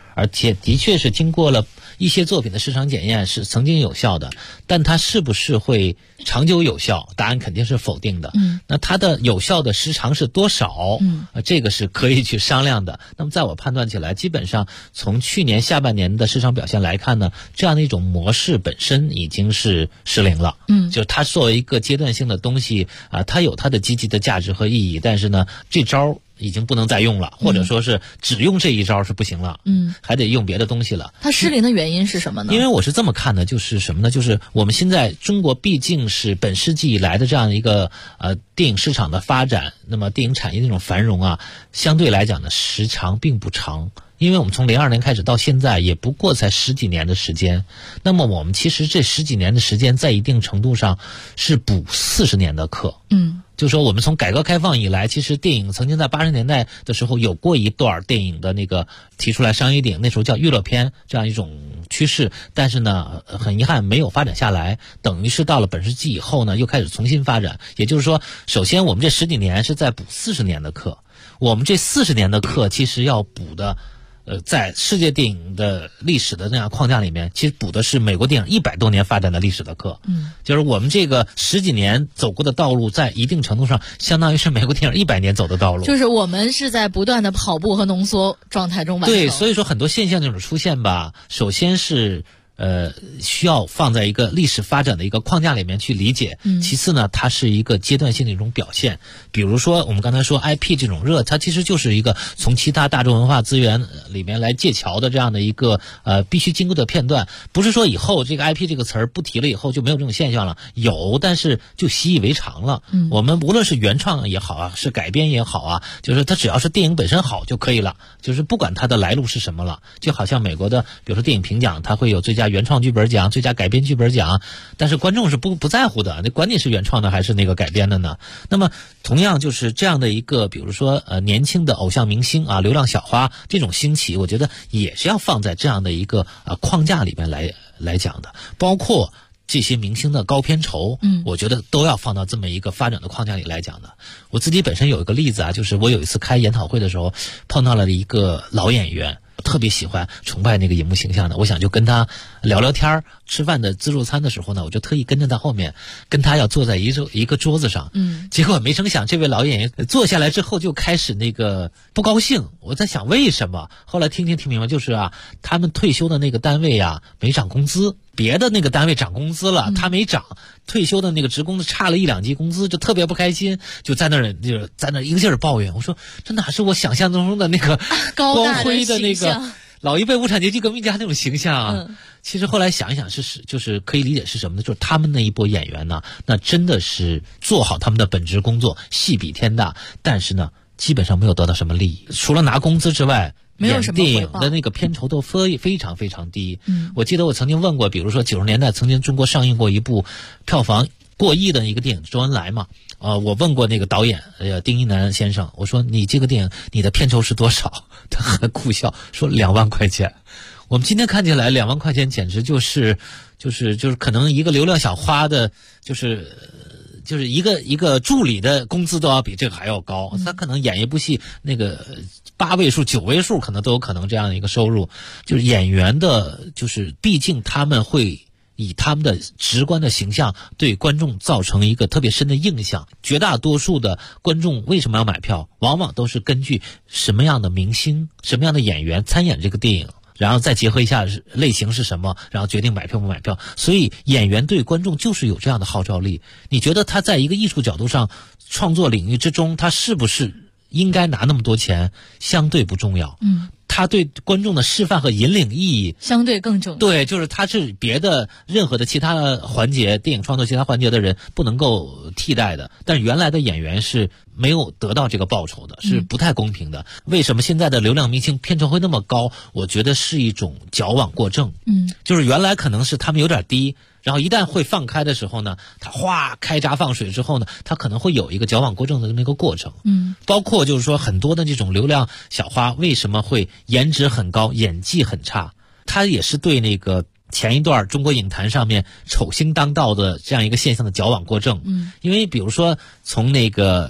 而且的确是经过了一些作品的市场检验是曾经有效的，但它是不是会长久有效？答案肯定是否定的。那它的有效的时长是多少？这个是可以去商量的。那么在我判断起来，基本上从去年下半年的市场表现来看呢，这样的一种模式本身已经是失灵了。就是它作为一个阶段性的东西它有它的积极的价值和意义，但是呢，这招已经不能再用了，或者说是只用这一招是不行了，还得用别的东西了。 它失灵的原因是什么呢？ 因为我是这么看的，就是什么呢？就是我们现在中国毕竟是本世纪以来的这样一个电影市场的发展，那么电影产业那种繁荣相对来讲呢时长并不长。因为我们从02年开始到现在也不过才10几年的时间，那么我们其实这10几年的时间在一定程度上是补40年的课。就是说我们从改革开放以来，其实电影曾经在80年代的时候有过一段电影的那个提出来商业电影，那时候叫娱乐片这样一种趋势，但是呢很遗憾没有发展下来，等于是到了本世纪以后呢又开始重新发展。也就是说，首先我们这10几年是在补40年的课，我们这40年的课其实要补的在世界电影的历史的那样框架里面，其实补的是美国电影100多年发展的历史的课。就是我们这个10几年走过的道路，在一定程度上相当于是美国电影100年走的道路。 就是我们是在不断的跑步和浓缩状态中完成。 对，所以说很多现象这种出现吧，首先是需要放在一个历史发展的一个框架里面去理解。其次呢，它是一个阶段性的一种表现。比如说我们刚才说 IP 这种热，它其实就是一个从其他大众文化资源里面来借桥的这样的一个必须经过的片段。不是说以后这个 IP 这个词儿不提了以后就没有这种现象了，有，但是就习以为常了。我们无论是原创也好是改编也好就是它只要是电影本身好就可以了，就是不管它的来路是什么了。就好像美国的比如说电影评奖，它会有最佳原创剧本奖、最佳改编剧本奖，但是观众是不在乎的，那管你是原创的还是那个改编的呢？那么同样就是这样的一个，比如说年轻的偶像明星流量小花这种兴起，我觉得也是要放在这样的一个框架里面来讲的，包括这些明星的高片酬，我觉得都要放到这么一个发展的框架里来讲的。我自己本身有一个例子就是我有一次开研讨会的时候碰到了一个老演员，特别喜欢崇拜那个荧幕形象的，我想就跟他聊聊天，吃饭的自助餐的时候呢，我就特意跟着他后面，跟他要坐在一个桌子上。结果没成想这位老演员坐下来之后就开始那个不高兴。我在想为什么，后来听明白，就是他们退休的那个单位没涨工资，别的那个单位涨工资了，他没涨，退休的那个职工差了1、2级工资，就特别不开心，就在那儿一个劲儿抱怨。我说这哪是我想象中的那个光辉的那个老一辈无产阶级革命家那种形象其实后来想一想就是可以理解是什么呢？就是他们那一波演员呢，那真的是做好他们的本职工作，戏比天大，但是呢基本上没有得到什么利益，除了拿工资之外没有什么电影的那个片酬都非常非常低。我记得我曾经问过，比如说90年代曾经中国上映过一部票房过亿的一个电影《周恩来》嘛，我问过那个导演丁一南先生，我说你这个电影你的片酬是多少？他很酷笑说2万块钱。我们今天看起来2万块钱简直就是可能一个流量小花的就是一个助理的工资都要比这个还要高，他可能演一部戏那个8位数、9位数可能都有可能这样的一个收入。就是演员的，就是毕竟他们会以他们的直观的形象对观众造成一个特别深的印象。绝大多数的观众为什么要买票，往往都是根据什么样的明星、什么样的演员参演这个电影，然后再结合一下类型是什么，然后决定买票不买票。所以演员对观众就是有这样的号召力。你觉得他在一个艺术角度上创作领域之中，他是不是应该拿那么多钱相对不重要，他对观众的示范和引领意义相对更重要。 对，就是他是别的任何的其他环节，电影创作其他环节的人不能够替代的。但是原来的演员是没有得到这个报酬的，是不太公平的。为什么现在的流量明星片酬会那么高？我觉得是一种矫枉过正。就是原来可能是他们有点低，然后一旦会放开的时候呢，他开闸放水之后呢，他可能会有一个矫枉过正的这么一个过程。包括就是说很多的这种流量小花为什么会颜值很高，演技很差，他也是对那个前一段中国影坛上面丑星当道的这样一个现象的矫枉过正。因为比如说从那个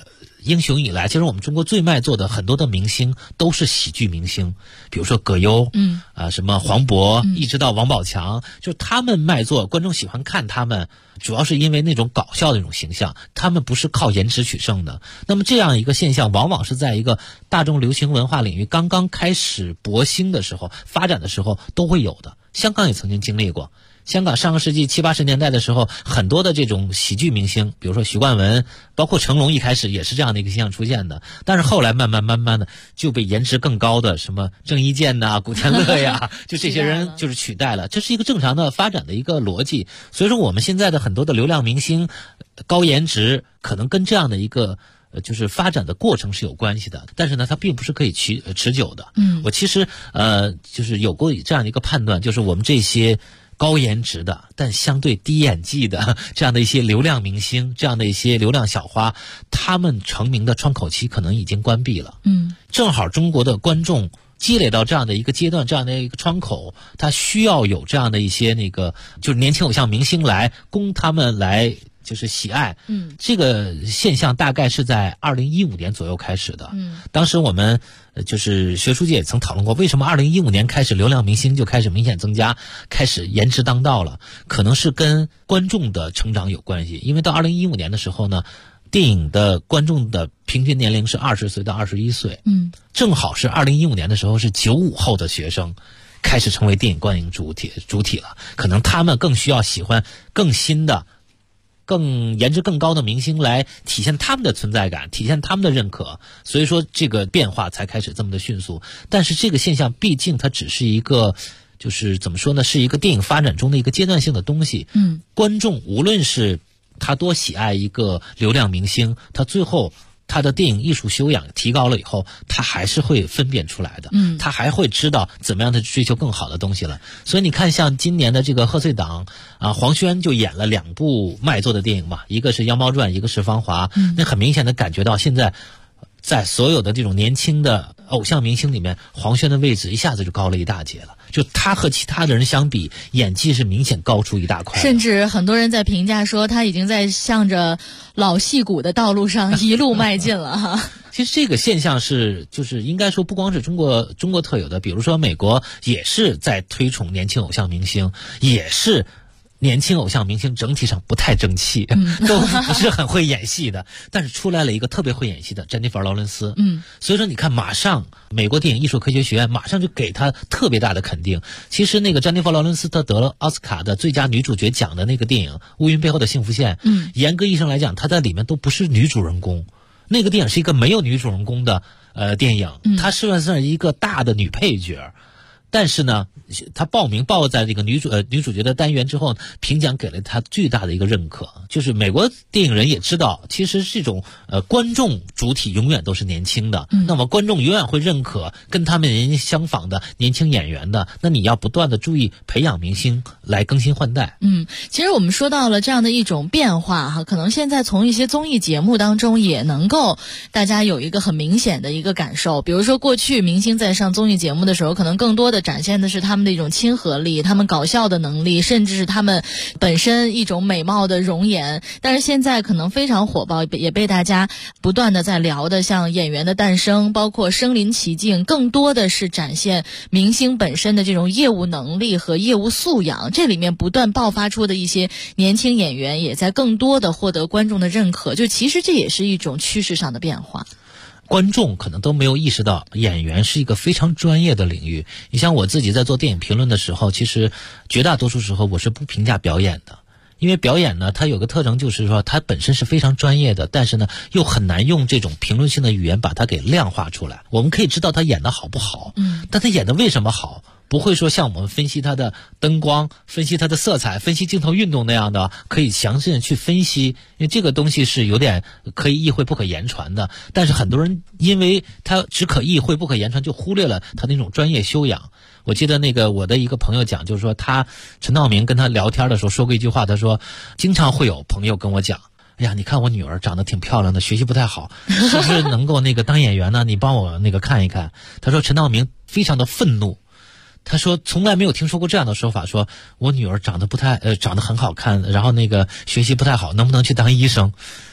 英雄以来，其实我们中国最卖座的很多的明星都是喜剧明星，比如说葛优，什么黄渤，一直到王宝强，就他们卖座，观众喜欢看他们，主要是因为那种搞笑的那种形象，他们不是靠颜值取胜的。那么这样一个现象，往往是在一个大众流行文化领域刚刚开始勃兴的时候、发展的时候都会有的。香港也曾经经历过。香港上个世纪70、80年代的时候，很多的这种喜剧明星，比如说徐冠文，包括成龙，一开始也是这样的一个现象出现的。但是后来慢慢的就被颜值更高的什么郑伊健呐、古天乐呀，就这些人就是取代了。这是一个正常的发展的一个逻辑。所以说我们现在的很多的流量明星高颜值，可能跟这样的一个就是发展的过程是有关系的，但是呢，它并不是可以持久的。我其实就是有过这样的一个判断，就是我们这些高颜值的但相对低演技的这样的一些流量明星，这样的一些流量小花，他们成名的窗口期可能已经关闭了。正好中国的观众积累到这样的一个阶段，这样的一个窗口，他需要有这样的一些就是年轻偶像明星来供他们来就是喜爱。这个现象大概是在2015年左右开始的。当时我们就是学术界也曾讨论过，为什么2015年开始流量明星就开始明显增加，开始颜值当道了？可能是跟观众的成长有关系。因为到2015年的时候呢，电影的观众的平均年龄是20岁到21岁。正好是2015年的时候是95后的学生开始成为电影观影主体了，可能他们更需要喜欢更新的更颜值更高的明星来体现他们的存在感，体现他们的认可，所以说这个变化才开始这么的迅速。但是这个现象毕竟它只是一个，就是怎么说呢，是一个电影发展中的一个阶段性的东西。观众无论是他多喜爱一个流量明星，他最后他的电影艺术修养提高了以后，他还是会分辨出来的。他还会知道怎么样的追求更好的东西了。所以你看，像今年的这个贺岁档啊，黄轩就演了2部卖座的电影嘛，一个是《妖猫传》，一个是《芳华》。那很明显的感觉到，现在在所有的这种年轻的偶像明星里面，黄轩的位置一下子就高了一大截了。就他和其他的人相比，演技是明显高出一大块。 甚至很多人在评价说，他已经在向着老戏骨的道路上一路迈进了哈。 其实这个现象就是应该说不光是中国特有的，比如说美国也是在推崇年轻偶像明星，也是年轻偶像明星整体上不太争气，都不是很会演戏的，但是出来了一个特别会演戏的詹妮弗·劳伦斯。所以说你看，马上美国电影艺术科学学院马上就给她特别大的肯定。其实那个詹妮弗·劳伦斯她得了奥斯卡的最佳女主角奖的那个电影《乌云背后的幸福线》，严格意义上来讲，她在里面都不是女主人公。那个电影是一个没有女主人公的电影，她算是一个大的女配角。但是呢，他报在这个女主角的单元之后，评奖给了他巨大的一个认可。就是美国电影人也知道，其实这种观众主体永远都是年轻的，那么观众永远会认可跟他们年龄相仿的年轻演员的。那你要不断的注意培养明星来更新换代。 其实我们说到了这样的一种变化哈，可能现在从一些综艺节目当中也能够大家有一个很明显的一个感受。比如说过去明星在上综艺节目的时候，可能更多的展现的是他们的一种亲和力，他们搞笑的能力，甚至是他们本身一种美貌的容颜。但是现在可能非常火爆，也被大家不断的在聊的，像演员的诞生，包括身临其境，更多的是展现明星本身的这种业务能力和业务素养。这里面不断爆发出的一些年轻演员，也在更多的获得观众的认可。就其实这也是一种趋势上的变化。 观众可能都没有意识到演员是一个非常专业的领域。你像我自己在做电影评论的时候，其实绝大多数时候我是不评价表演的。因为表演呢，它有个特征，就是说它本身是非常专业的，但是呢又很难用这种评论性的语言把它给量化出来。我们可以知道他演得好不好，但他演得为什么好，不会说像我们分析他的灯光、分析他的色彩、分析镜头运动那样的，可以详细的去分析，因为这个东西是有点可以意会不可言传的。但是很多人因为他只可意会不可言传，就忽略了他那种专业修养。我记得我的一个朋友讲，就是说陈道明跟他聊天的时候说过一句话，他说经常会有朋友跟我讲，哎呀，你看我女儿长得挺漂亮的，学习不太好，是不是能够当演员呢？你帮我看一看。他说陈道明非常的愤怒，他说从来没有听说过这样的说法，说我女儿长得很好看，然后学习不太好，能不能去当医生？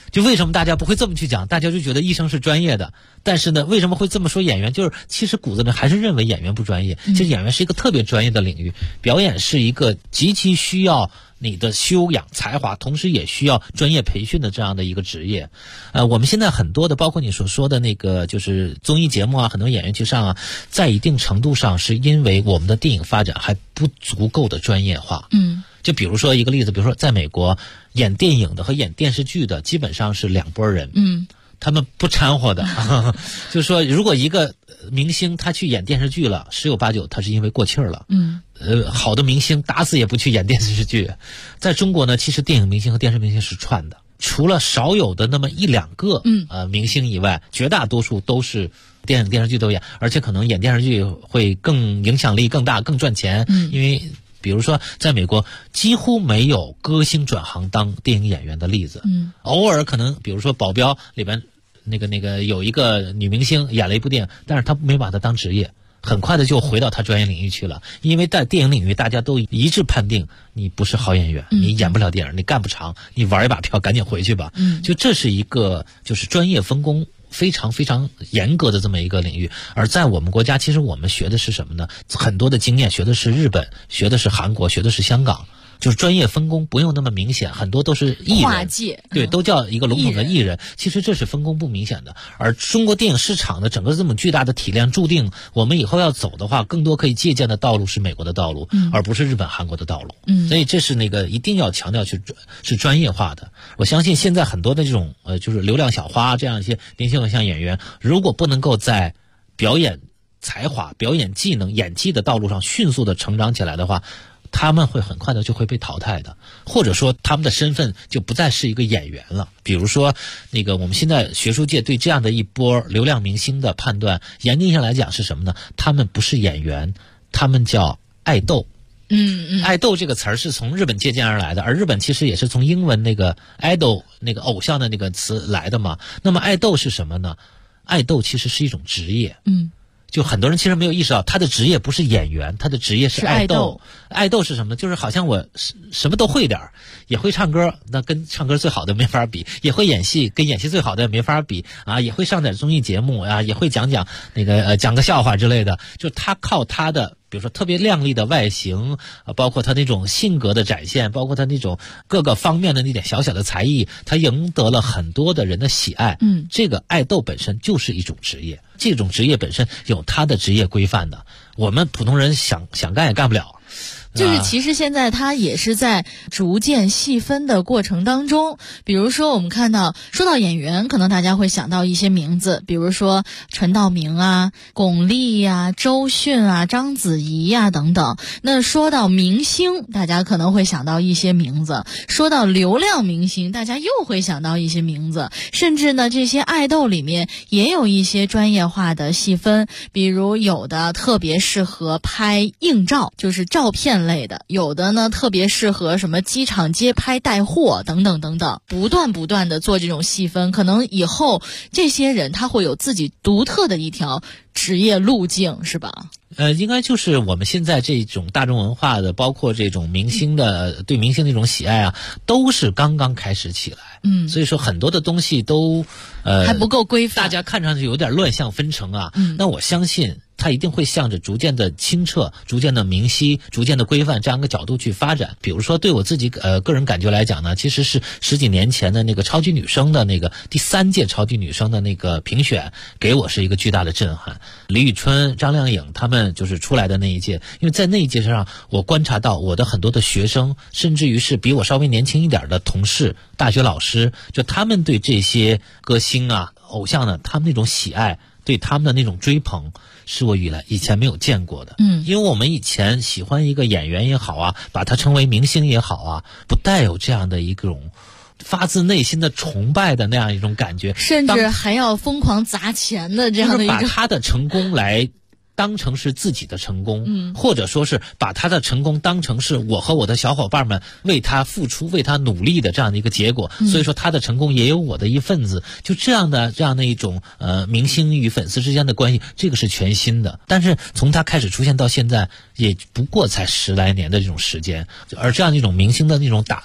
就为什么大家不会这么去讲？大家就觉得医生是专业的，但是呢，为什么会这么说演员？就是其实骨子里还是认为演员不专业。其实演员是一个特别专业的领域，表演是一个极其需要你的修养才华，同时也需要专业培训的这样的一个职业。我们现在很多的，包括你所说的那个就是综艺节目啊，很多演员去上啊，在一定程度上是因为我们的电影发展还不足够的专业化。就比如说一个例子，比如说在美国演电影的和演电视剧的基本上是两拨人。他们不掺和的。就是说如果一个明星他去演电视剧了，十有八九他是因为过气儿了。好的明星打死也不去演电视剧。在中国呢，其实电影明星和电视明星是串的，除了少有的那么一两个明星以外，绝大多数都是电影电视剧都演，而且可能演电视剧会更影响力更大更赚钱。因为比如说在美国几乎没有歌星转行当电影演员的例子。偶尔可能比如说保镖里边那个有一个女明星演了一部电影，但是她没把它当职业，很快的就回到她专业领域去了。因为在电影领域大家都一致判定你不是好演员，你演不了电影，你干不长，你玩一把票赶紧回去吧。就这是一个就是专业分工非常非常严格的这么一个领域。而在我们国家，其实我们学的是什么呢？很多的经验学的是日本，学的是韩国，学的是香港。就是专业分工不用那么明显，很多都是艺人， 跨界， 对，都叫一个笼统的艺人。其实这是分工不明显的。而中国电影市场的整个这么巨大的体量，注定我们以后要走的话，更多可以借鉴的道路是美国的道路，而不是日本、韩国的道路。所以这是那个一定要强调是专业化的。我相信现在很多的这种就是流量小花这样一些明星偶像演员，如果不能够在表演才华、表演技能、演技的道路上迅速的成长起来的话，他们会很快的就会被淘汰的，或者说他们的身份就不再是一个演员了。比如说那个我们现在学术界对这样的一波流量明星的判断，严定上来讲是什么呢？他们不是演员，他们叫爱豆。爱豆这个词儿是从日本借鉴而来的，而日本其实也是从英文那个 idol 那个偶像的那个词来的嘛。那么爱豆是什么呢？爱豆其实是一种职业。就很多人其实没有意识到，他的职业不是演员，他的职业是爱豆。爱豆是什么呢？就是好像我什么都会点儿，也会唱歌，那跟唱歌最好的没法比；也会演戏，跟演戏最好的没法比啊；也会上点综艺节目啊；也会讲个笑话之类的。就他靠他的，比如说特别靓丽的外形，包括他那种性格的展现，包括他那种各个方面的那点小小的才艺，他赢得了很多的人的喜爱。这个爱豆本身就是一种职业，这种职业本身有他的职业规范的，我们普通人想干也干不了。 就是其实现在它也是在逐渐细分的过程当中。比如说我们看到说到演员，可能大家会想到一些名字，比如说陈道明啊、巩俐啊、周迅啊、章子怡啊等等。那说到明星，大家可能会想到一些名字，说到流量明星，大家又会想到一些名字。甚至呢这些爱豆里面也有一些专业化的细分，比如有的特别适合拍硬照，就是照片类的，有的呢特别适合什么机场街拍带货等等等等，不断的做这种细分。可能以后这些人他会有自己独特的一条职业路径，是吧？ 应该就是我们现在这种大众文化的，包括这种明星的对明星的这种喜爱啊，都是刚刚开始起来。所以说很多的东西都还不够规范， 大家看上去有点乱象纷呈啊。那我相信它一定会向着逐渐的清澈、逐渐的明晰、逐渐的规范这样一个角度去发展。比如说对我自己个人感觉来讲呢，其实是10几年前的那个超级女声的那个第3届超级女声的那个评选，给我是一个巨大的震撼。李宇春、张靓颖他们就是出来的那一届，因为在那一届上我观察到我的很多的学生，甚至于是比我稍微年轻一点的同事、大学老师，就他们对这些歌星啊、偶像呢，他们那种喜爱，对他们的那种追捧，是我以前没有见过的。因为我们以前喜欢一个演员也好啊，把他称为明星也好啊，不带有这样的一种发自内心的崇拜的那样一种感觉， 甚至还要疯狂砸钱的这样的一个， 就是把他的成功来当成是自己的成功，或者说是把他的成功当成是我和我的小伙伴们为他付出、为他努力的这样的一个结果。所以说他的成功也有我的一份子，就这样的一种明星与粉丝之间的关系，这个是全新的。但是从他开始出现到现在，也不过才10来年的这种时间，而这样一种明星的那种打造，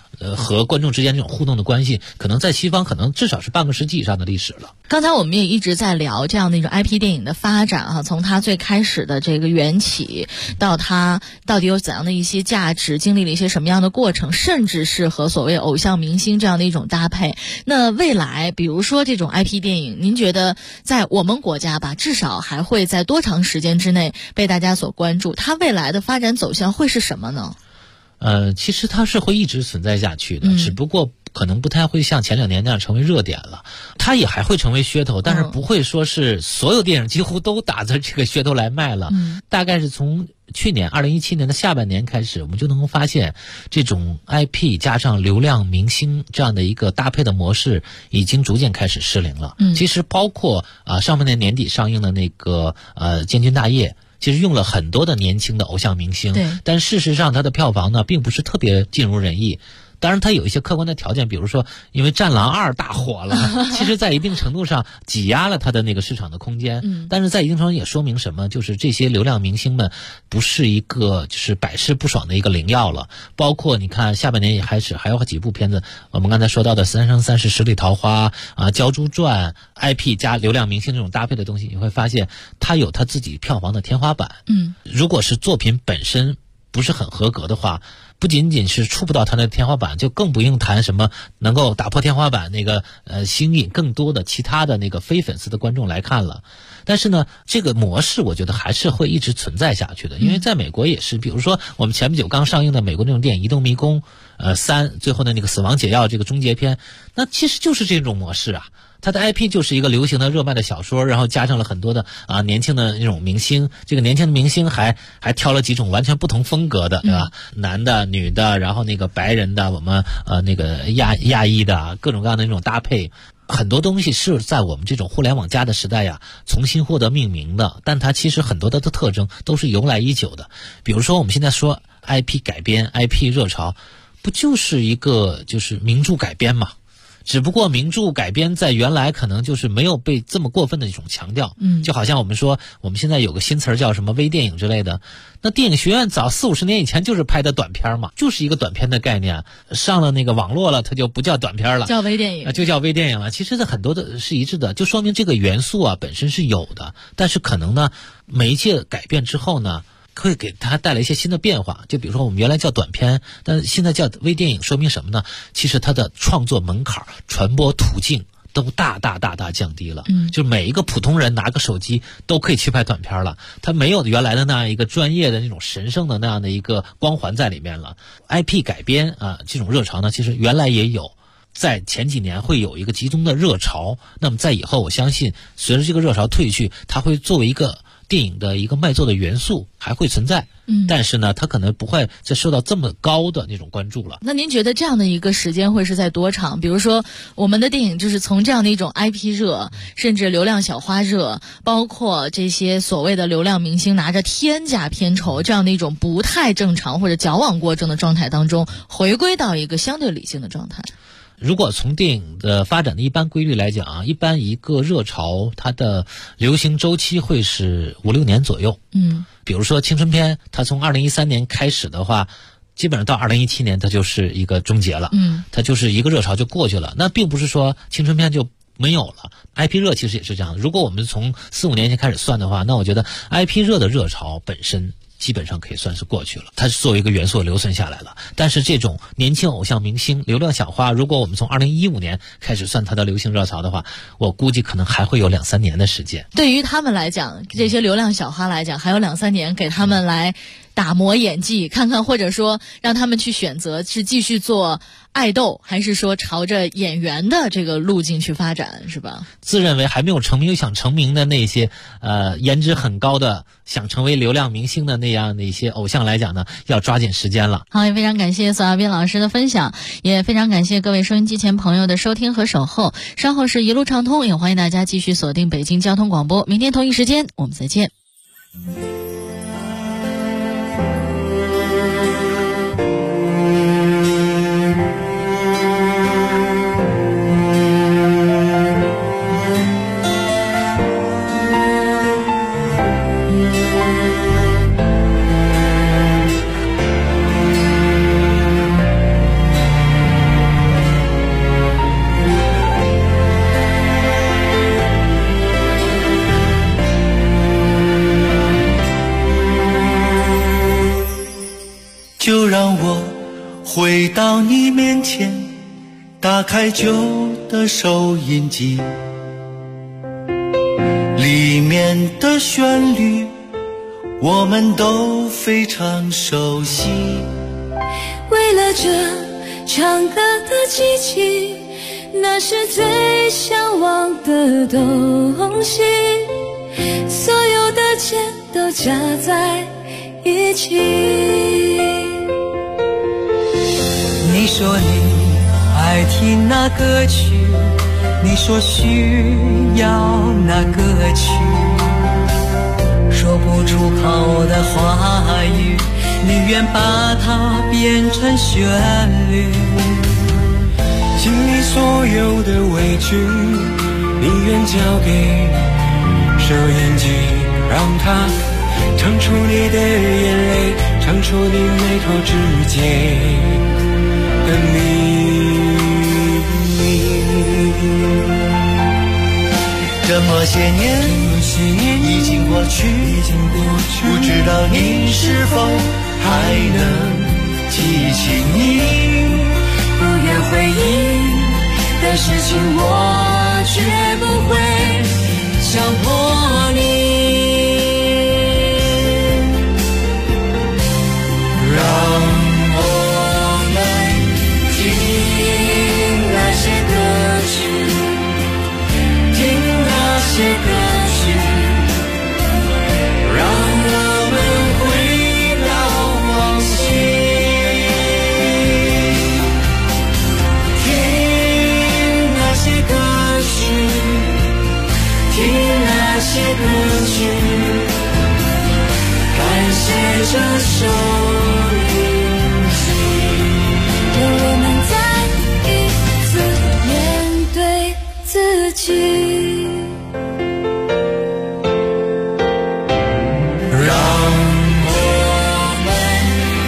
和观众之间这种互动的关系，可能在西方可能至少是半个世纪以上的历史了。 刚才我们也一直在聊这样的一种 IP 电影的发展哈，从它最开始的这个缘起，到它到底有怎样的一些价值，经历了一些什么样的过程，甚至是和所谓偶像明星这样的一种搭配。那未来比如说这种 IP 电影，您觉得在我们国家吧，至少还会在多长时间之内被大家所关注？它未来的发展走向会是什么呢？ 其实它是会一直存在下去的，只不过可能不太会像前2年那样成为热点了。它也还会成为噱头，但是不会说是所有电影几乎都打着这个噱头来卖了。大概是从去年2017年的下半年开始，我们就能够发现这种 IP 加上流量明星这样的一个搭配的模式已经逐渐开始失灵了。其实包括上半年年底上映的那个建军大业，其实用了很多的年轻的偶像明星，但事实上它的票房呢并不是特别尽如人意。当然它有一些客观的条件，比如说因为战狼2大火了，其实在一定程度上挤压了它的那个市场的空间。但是在一定程度也说明什么，就是这些流量明星们不是一个就是百试不爽的一个灵药了。包括你看下半年也还有几部片子，我们刚才说到的《三生三世十里桃花》鲛珠传 IP 加流量明星这种搭配的东西，你会发现它有它自己票房的天花板。如果是作品本身不是很合格的话，不仅仅是触不到它的天花板，就更不用谈什么能够打破天花板那个吸引更多的其他的那个非粉丝的观众来看了。但是呢，这个模式我觉得还是会一直存在下去的，因为在美国也是，比如说我们前不久刚上映的美国那种电影《移动迷宫》3最后的那个死亡解药这个终结篇，那其实就是这种模式啊。它的 IP 就是一个流行的热卖的小说，然后加上了很多的年轻的那种明星，这个年轻的明星还挑了几种完全不同风格的，对吧？男的、女的，然后那个白人的，我们那个亚裔的，各种各样的那种搭配。很多东西是在我们这种互联网加的时代呀重新获得命名的，但它其实很多的特征都是由来已久的。比如说我们现在说 IP 改编 IP 热潮，不就是一个就是名著改编嘛？只不过名著改编在原来可能就是没有被这么过分的一种强调，就好像我们说我们现在有个新词叫什么微电影之类的，那电影学院早40-50年以前就是拍的短片嘛，就是一个短片的概念，上了那个网络了，它就不叫短片了， 叫微电影， 就叫微电影了。其实很多的是一致的，就说明这个元素本身是有的，但是可能呢媒介改变之后呢会给它带来一些新的变化。就比如说我们原来叫短片，但现在叫微电影，说明什么呢？其实它的创作门槛、传播途径都大降低了。就是每一个普通人拿个手机都可以去拍短片了，它没有原来的那样一个专业的那种神圣的那样的一个光环在里面了。IP 改编这种热潮呢，其实原来也有，在前几年会有一个集中的热潮，那么在以后我相信随着这个热潮退去，它会作为一个电影的一个卖座的元素还会存在，但是呢它可能不会再受到这么高的那种关注了。 那您觉得这样的一个时间会是在多长？比如说我们的电影就是从这样的一种 IP 热，甚至流量小花热，包括这些所谓的流量明星拿着天价片酬这样的一种不太正常或者矫枉过正的状态当中，回归到一个相对理性的状态。 如果从电影的发展的一般规律来讲一般一个热潮它的流行周期会是5-6年左右。比如说青春片，它从2013年开始的话，基本上到2017年它就是一个终结了。它就是一个热潮就过去了。那并不是说青春片就没有了， IP 热其实也是这样的。如果我们从4-5年前开始算的话，那我觉得 IP 热的热潮本身基本上可以算是过去了，它是作为一个元素留存下来了。但是这种年轻偶像明星、流量小花，如果我们从2015年开始算它的流行热潮的话，我估计可能还会有2-3年的时间。 对于他们来讲，这些流量小花来讲，还有2-3年给他们来打磨演技，看看或者说让他们去选择是继续做爱豆，还是说朝着演员的这个路径去发展，是吧？ 自认为还没有成名又想成名的那些颜值很高的想成为流量明星的那样的一些偶像来讲呢，要抓紧时间了。 好，也非常感谢索亚斌老师的分享，也非常感谢各位收音机前朋友的收听和守候。稍后是一路畅通，也欢迎大家继续锁定北京交通广播，明天同一时间我们再见。 回到你面前，打开旧的收音机，里面的旋律我们都非常熟悉。 为了这唱歌的机器，那是最向往的东西，所有的钱都加在一起。 你说你爱听那歌曲，你说需要那歌曲，说不出口的话语，你愿把它变成旋律。心里所有的委屈，你愿交给收音机，让它唱出你的眼泪，唱出你眉头之间的秘密。这么些年已经过去，不知道你是否还能记起你不愿回忆的事情，我绝不会强迫你。让我们听那些歌曲，听那些歌曲，让我们回到往昔，听那些歌曲，听那些歌曲，感谢这首音机， 让我们再一次面对自己。 让我们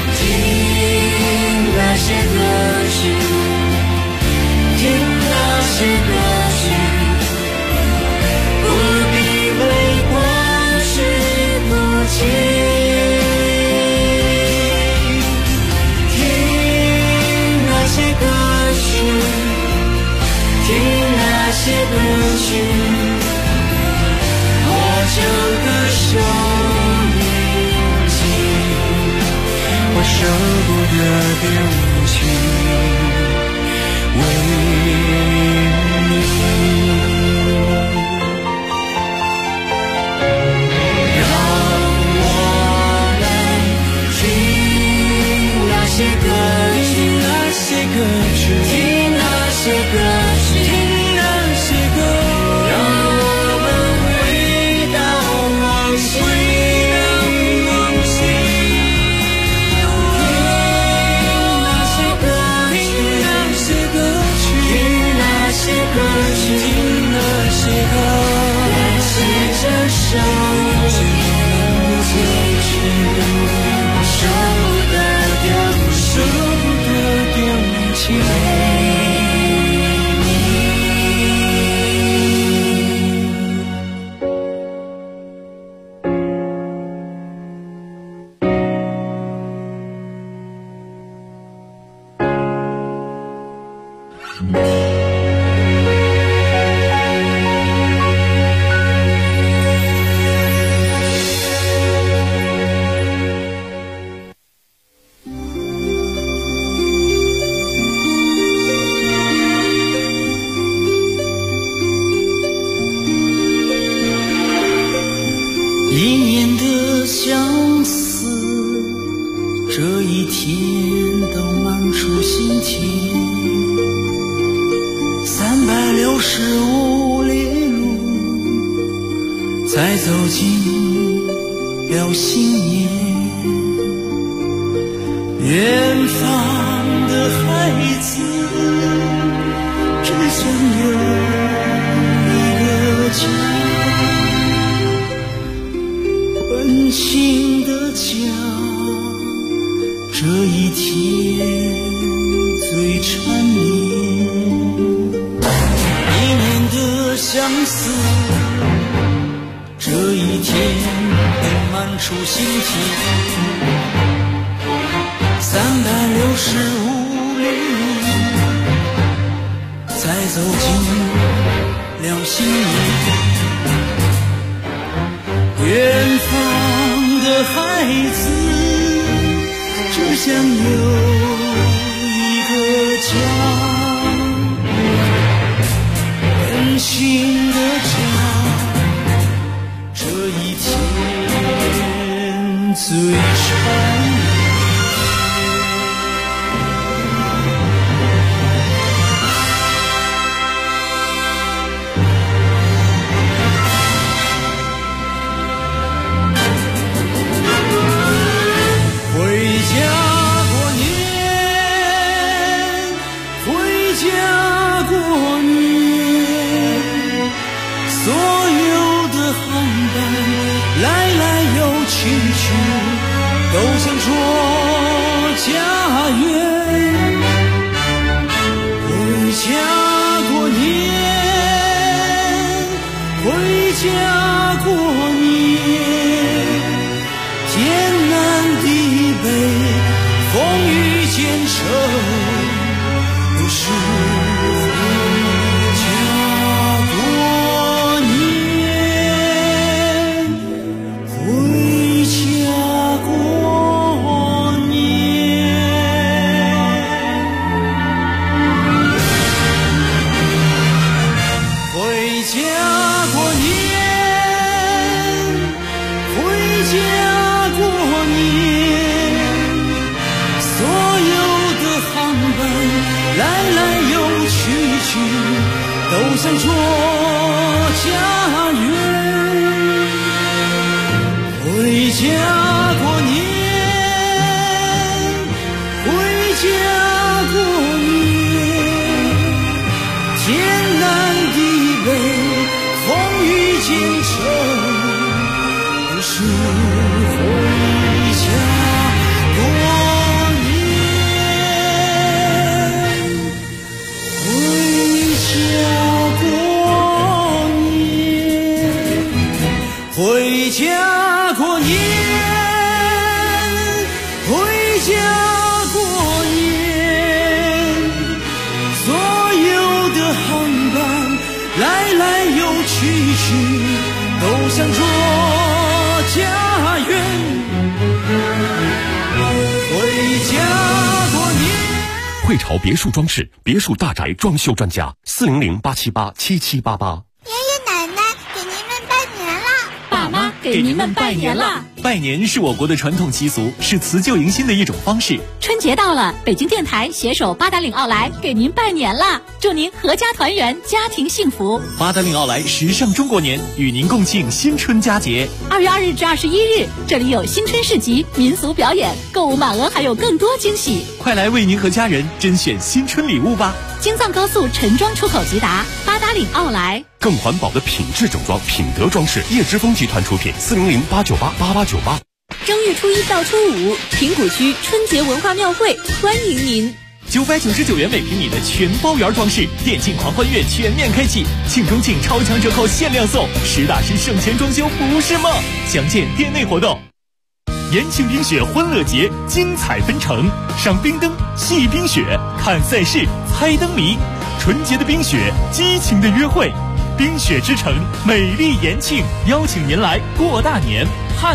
听那些歌曲，听那些歌曲，不必为过去哭泣，听那些歌曲，听那些歌曲，我这个手印记，我舍不得丢弃，为你。让我们听那些歌曲，听那些歌曲，听那些歌曲，听那些歌，让我们回到往昔，听那些歌曲，听那些歌曲，听那些歌曲，听那些歌，感谢这首歌曲，我舍不得丢，舍不得丢弃。一年的相思，这一天都漫出心田，365里路，才走进了新年。远方的孩子，只想有一个家。温馨的家，这一天最缠绵。一年的相思，这一天能漫出心田。365 走进了心里。远方的孩子只想有一个家，温馨的家，这一天最长。都想说家园，回家过年，回家过年，天南地北，风雨兼程，都是回家过年，回家过年。回家过年，回家过年，所有的航班来来又去，都想说家园。回家过年，回家过年，天南地北，风雨兼程，都是回家过年，回家过年，回家过年，回家过年，所有的航班来来又去，都想说家园。回家过年。 汇潮别墅装饰，别墅大宅装修专家，400-878-7788。 爷爷奶奶给您们拜年啦！ 爸妈给您们拜年啦！ 拜年是我国的传统习俗，是辞旧迎新的一种方式。 春节到了，北京电台携手八达岭奥莱给您拜年啦！祝您阖家团圆，家庭幸福。 八达岭奥莱时尚中国年，与您共庆新春佳节。 2月2日至21日，这里有新春市集、民俗表演，购物满额还有更多惊喜。 快来为您和家人甄选新春礼物吧！ 京藏高速陈庄出口直达，八达岭奥莱。 更环保的品质整装，品德装饰，叶之峰集团出品，400-898-8898。 正月初1到初5，平谷区春节文化庙会欢迎您。 999元每平米的全包圆装饰，电竞狂欢月全面开启，庆中庆超强折扣限量送，实打实省钱装修不是梦。详见店内活动。延庆冰雪欢乐节精彩纷呈，赏冰灯、戏冰雪、看赛事、猜灯谜，纯洁的冰雪，激情的约会，冰雪之城，美丽延庆，邀请您来过大年。